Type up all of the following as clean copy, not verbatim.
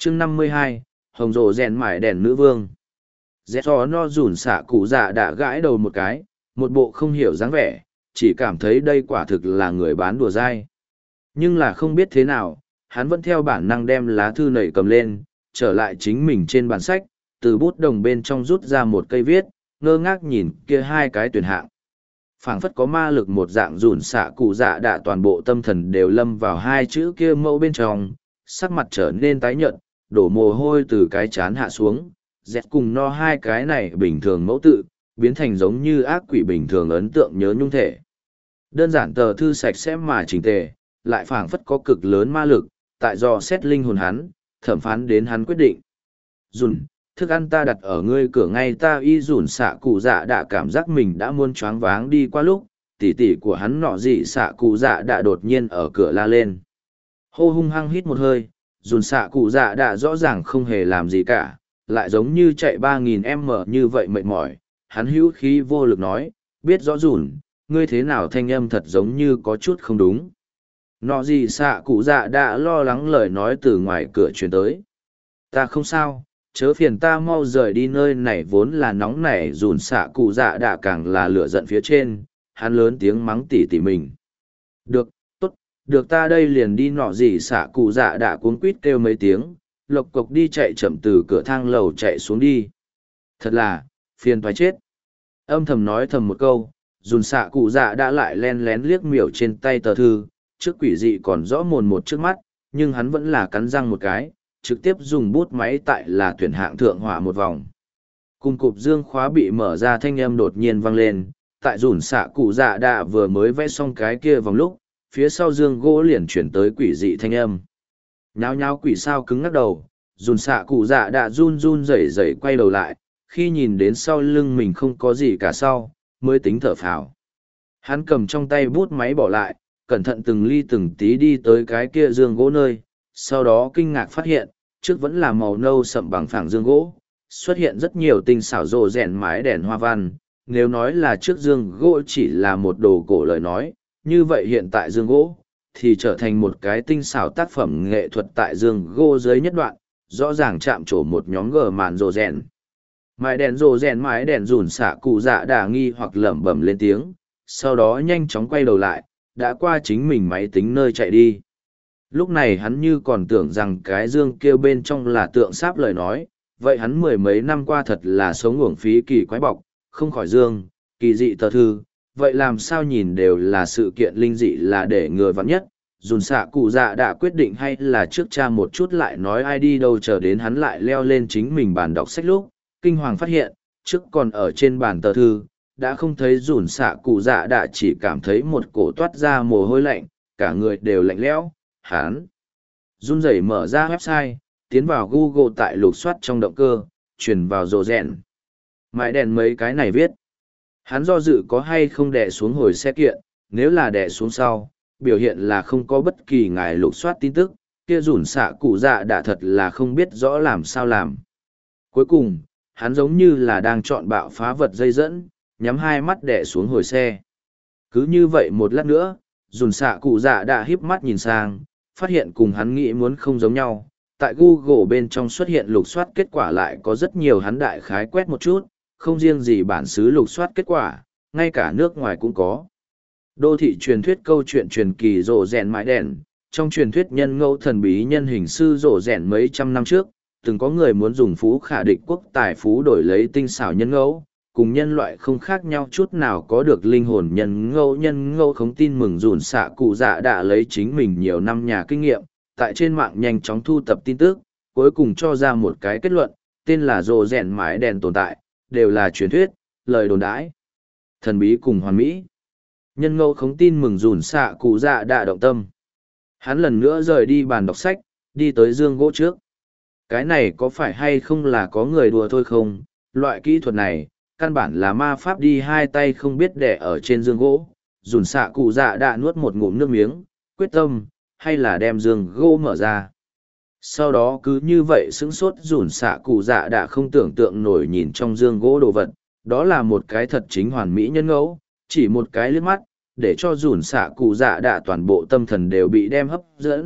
chương 52, hồng rồ rèn mải đèn nữ vương. Dẹ cho no rủn xạ cụ dạ đã gãi đầu một cái, một bộ không hiểu dáng vẻ, chỉ cảm thấy đây quả thực là người bán đùa dai. Nhưng là không biết thế nào, hắn vẫn theo bản năng đem lá thư nảy cầm lên, trở lại chính mình trên bàn sách, từ bút đồng bên trong rút ra một cây viết, ngơ ngác nhìn kia hai cái tuyển hạng. Phảng phất có ma lực một dạng rủn xạ cụ dạ đã toàn bộ tâm thần đều lâm vào hai chữ kia mẫu bên trong, sắc mặt trở nên tái nhợt, đổ mồ hôi từ cái chán hạ xuống, dẹt cùng no hai cái này bình thường mẫu tự, biến thành giống như ác quỷ bình thường ấn tượng nhớ nhung thể. Đơn giản tờ thư sạch sẽ mà chỉnh tề, lại phảng phất có cực lớn ma lực, tại do xét linh hồn hắn, thẩm phán đến hắn quyết định. Dùn, thức ăn ta đặt ở ngươi cửa ngay ta y dùn xạ cụ dạ đã cảm giác mình đã muốn choáng váng đi qua lúc, tỉ tỉ của hắn nọ dị xạ cụ dạ đã đột nhiên ở cửa la lên. Hô hung hăng hít một hơi, dùn xạ cụ dạ đã rõ ràng không hề làm gì cả, lại giống như chạy 3.000 m như vậy mệt mỏi, hắn hữu khí vô lực nói, biết rõ dùn, ngươi thế nào thanh âm thật giống như có chút không đúng. Nọ gì xạ cụ dạ đã lo lắng lời nói từ ngoài cửa truyền tới. Ta không sao, chớ phiền ta mau rời đi nơi này vốn là nóng nảy dùn xạ cụ dạ đã càng là lửa giận phía trên, hắn lớn tiếng mắng tỉ tỉ mình. Được, tốt, được ta đây liền đi nọ gì xạ cụ dạ đã cuống quýt kêu mấy tiếng, lộc cộc đi chạy chậm từ cửa thang lầu chạy xuống đi. Thật là, phiền toái chết. Âm thầm nói thầm một câu, dùn xạ cụ dạ đã lại len lén liếc miểu trên tay tờ thư, trước quỷ dị còn rõ mồn một trước mắt, nhưng hắn vẫn là cắn răng một cái, trực tiếp dùng bút máy tại là tuyển hạng thượng hỏa một vòng. Cùng cụp dương khóa bị mở ra thanh âm đột nhiên vang lên, tại dùn xạ cụ dạ đã vừa mới vẽ xong cái kia vòng lúc, phía sau dương gỗ liền chuyển tới quỷ dị thanh âm. Nháo nháo quỷ sao cứng ngắc đầu, dùn xạ cụ dạ đã run run rẩy rẩy quay đầu lại, khi nhìn đến sau lưng mình không có gì cả sau, mới tính thở phào. Hắn cầm trong tay bút máy bỏ lại, cẩn thận từng ly từng tí đi tới cái kia dương gỗ nơi, sau đó kinh ngạc phát hiện, trước vẫn là màu nâu sậm bằng phẳng dương gỗ, xuất hiện rất nhiều tinh xảo rồ rèn mái đèn hoa văn. Nếu nói là trước dương gỗ chỉ là một đồ cổ lời nói, như vậy hiện tại dương gỗ, thì trở thành một cái tinh xảo tác phẩm nghệ thuật tại dương gỗ dưới nhất đoạn, rõ ràng chạm trổ một nhóm gờ màn rồ rèn. Mái đèn rồ rèn mái đèn rủn xạ cụ dạ đà nghi hoặc lẩm bẩm lên tiếng, sau đó nhanh chóng quay đầu lại, đã qua chính mình máy tính nơi chạy đi. Lúc này hắn như còn tưởng rằng cái dương kêu bên trong là tượng sáp lời nói, vậy hắn mười mấy năm qua thật là sống uổng phí kỳ quái bọc, không khỏi dương, kỳ dị tờ thư, vậy làm sao nhìn đều là sự kiện linh dị là để ngừa vắng nhất. Dùn xạ cụ dạ đã quyết định hay là trước cha một chút lại nói ai đi đâu chờ đến hắn lại leo lên chính mình bàn đọc sách lúc, kinh hoàng phát hiện, trước còn ở trên bàn tờ thư, đã không thấy dùn xạ cụ dạ đã chỉ cảm thấy một cổ toát ra mồ hôi lạnh, cả người đều lạnh lẽo. Hắn run rẩy mở ra website, tiến vào Google tại lục soát trong động cơ, truyền vào rồ rèn. Mãi đèn mấy cái này viết. Hắn do dự có hay không đè xuống hồi xe kiện, nếu là đè xuống sau, biểu hiện là không có bất kỳ ngài lục soát tin tức, kia rủn xạ cụ dạ đã thật là không biết rõ làm sao làm. Cuối cùng, hắn giống như là đang chọn bạo phá vật dây dẫn, nhắm hai mắt đè xuống hồi xe. Cứ như vậy một lát nữa, rủn xạ cụ dạ đã híp mắt nhìn sang, phát hiện cùng hắn nghĩ muốn không giống nhau. Tại Google bên trong xuất hiện lục soát kết quả lại có rất nhiều hắn đại khái quét một chút, không riêng gì bản xứ lục soát kết quả, ngay cả nước ngoài cũng có. Đô thị truyền thuyết câu chuyện truyền kỳ rồ rèn mãi đèn, trong truyền thuyết nhân ngẫu thần bí nhân hình sư rồ rèn mấy trăm năm trước, từng có người muốn dùng phú khả địch quốc tài phú đổi lấy tinh xảo nhân ngẫu, cùng nhân loại không khác nhau chút nào có được linh hồn nhân ngẫu không tin mừng dùn xạ cụ dạ đã lấy chính mình nhiều năm nhà kinh nghiệm, tại trên mạng nhanh chóng thu tập tin tức, cuối cùng cho ra một cái kết luận, tên là rồ rèn mái đèn tồn tại, đều là truyền thuyết, lời đồn đãi, thần bí cùng hoàn mỹ. Nhân ngẫu không tin mừng dùn xạ cụ dạ đã động tâm. Hắn lần nữa rời đi bàn đọc sách, đi tới dương gỗ trước. Cái này có phải hay không là có người đùa thôi không, loại kỹ thuật này, căn bản là ma pháp đi hai tay không biết đẻ ở trên dương gỗ, dùn xạ cụ dạ đã nuốt một ngụm nước miếng, quyết tâm, hay là đem dương gỗ mở ra. Sau đó cứ như vậy sững sốt dùn xạ cụ dạ đã không tưởng tượng nổi nhìn trong dương gỗ đồ vật, đó là một cái thật chính hoàn mỹ nhân ngẫu, chỉ một cái liếc mắt, để cho dùn xạ cụ dạ đã toàn bộ tâm thần đều bị đem hấp dẫn,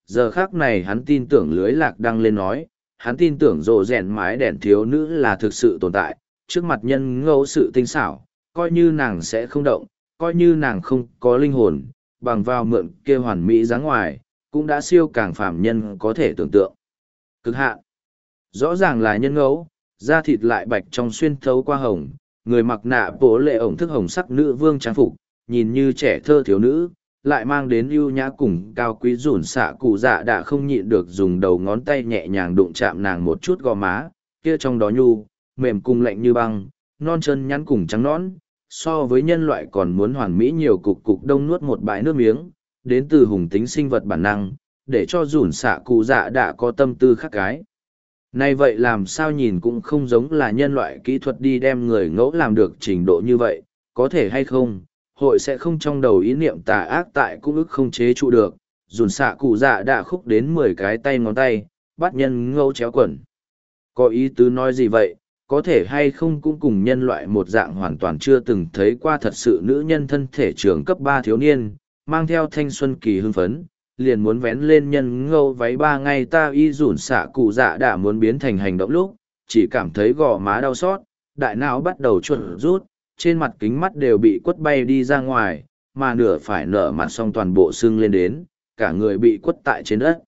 Giờ khác này hắn tin tưởng lưới lạc đăng lên nói, hắn tin tưởng rộ rèn mái đèn thiếu nữ là thực sự tồn tại, trước mặt nhân ngẫu sự tinh xảo, coi như nàng sẽ không động, coi như nàng không có linh hồn, bằng vào mượn kia hoàn mỹ dáng ngoài, cũng đã siêu càng phàm nhân có thể tưởng tượng. Cực hạn. Rõ ràng là nhân ngẫu, da thịt lại bạch trong xuyên thấu qua hồng, người mặc nạ bố lệ ổng thức hồng sắc nữ vương trang phục, nhìn như trẻ thơ thiếu nữ, lại mang đến ưu nhã cùng cao quý rủn xạ cụ dạ đã không nhịn được dùng đầu ngón tay nhẹ nhàng đụng chạm nàng một chút gò má, kia trong đó nhu, mềm cung lạnh như băng, non chân nhắn cùng trắng nõn, so với nhân loại còn muốn hoàn mỹ nhiều cục cục đông nuốt một bãi nước miếng, đến từ hùng tính sinh vật bản năng, để cho rủn xạ cụ dạ đã có tâm tư khác cái. Này vậy làm sao nhìn cũng không giống là nhân loại kỹ thuật đi đem người ngẫu làm được trình độ như vậy, có thể hay không, hội sẽ không trong đầu ý niệm tà ác tại cũng ức không chế trụ được, dùn xạ cụ dạ đã khúc đến 10 cái tay ngón tay, bắt nhân ngẫu chéo quần. Có ý tứ nói gì vậy, có thể hay không cũng cùng nhân loại một dạng hoàn toàn chưa từng thấy qua thật sự nữ nhân thân thể trường cấp 3 thiếu niên, mang theo thanh xuân kỳ hưng phấn, liền muốn vén lên nhân ngâu váy 3 ngày ta y dùn xạ cụ dạ đã muốn biến thành hành động lúc, chỉ cảm thấy gò má đau xót, đại não bắt đầu chuột rút, trên mặt kính mắt đều bị quất bay đi ra ngoài, mà nửa phải nở mặt xong toàn bộ sưng lên đến, cả người bị quất tại trên đất.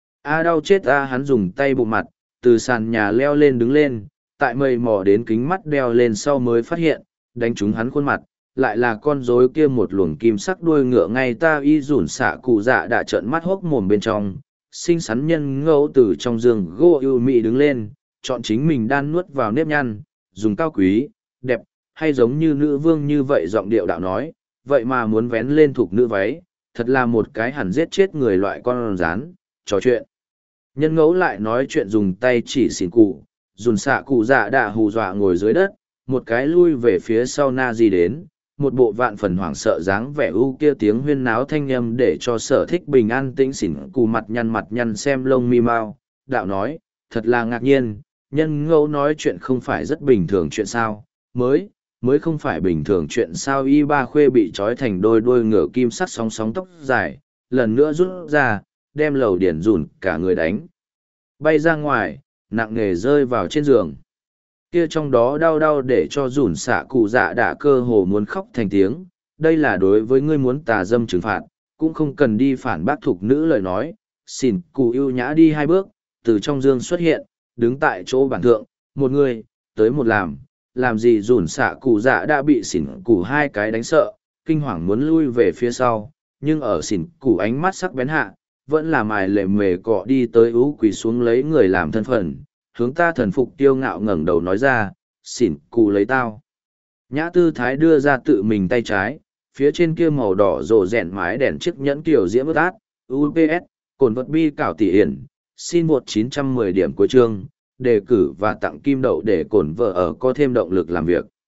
A đau chết a hắn dùng tay bụng mặt, từ sàn nhà leo lên đứng lên, tại mây mò đến kính mắt đeo lên sau mới phát hiện, đánh trúng hắn khuôn mặt, lại là con rối kia một luồng kim sắc đuôi ngựa ngay ta y dùn xạ cụ dạ đã trợn mắt hốc mồm bên trong, xinh xắn nhân ngẫu từ trong giường gỗ ưu mị đứng lên, chọn chính mình đan nuốt vào nếp nhăn, dùng cao quý, đẹp, hay giống như nữ vương như vậy giọng điệu đạo nói, vậy mà muốn vén lên thuộc nữ váy, thật là một cái hẳn giết chết người loại con rán, trò chuyện. Nhân ngẫu lại nói chuyện dùng tay chỉ xỉn cụ, dùn xạ cụ dạ đã hù dọa ngồi dưới đất, một cái lui về phía sau na di đến, một bộ vạn phần hoảng sợ dáng vẻ u kia tiếng huyên náo thanh âm để cho sở thích bình an tĩnh xỉn cụ mặt nhăn xem lông mi mau, đạo nói, thật là ngạc nhiên, nhân ngẫu nói chuyện không phải rất bình thường chuyện sao, mới không phải bình thường chuyện sao y ba khuê bị trói thành đôi ngựa kim sắt sóng sóng tóc dài, lần nữa rút ra, đem lầu điển dùn cả người đánh. Bay ra ngoài, nặng nề rơi vào trên giường. Kia trong đó đau để cho dùn xạ cụ dạ đã cơ hồ muốn khóc thành tiếng, đây là đối với ngươi muốn tà dâm trừng phạt, cũng không cần đi phản bác thục nữ lời nói, xỉn cụ ưu nhã đi 2 bước, từ trong giường xuất hiện, đứng tại chỗ bản thượng, một người, tới một làm gì dùn xạ cụ dạ đã bị xỉn cụ 2 cái đánh sợ, kinh hoàng muốn lui về phía sau, nhưng ở xỉn cụ ánh mắt sắc bén hạ, vẫn là mài lệ mề cọ đi tới ú quỳ xuống lấy người làm thân phận, hướng ta thần phục tiêu ngạo ngẩng đầu nói ra, xỉn cụ lấy tao. Nhã tư thái đưa ra tự mình tay trái, phía trên kia màu đỏ rộ rèn mái đèn chiếc nhẫn kiểu diễm ướt át, UPS, cồn vật bi cảo tỷ hiển, xin 1910 điểm cuối chương, đề cử và tặng kim đậu để cổn vợ ở có thêm động lực làm việc.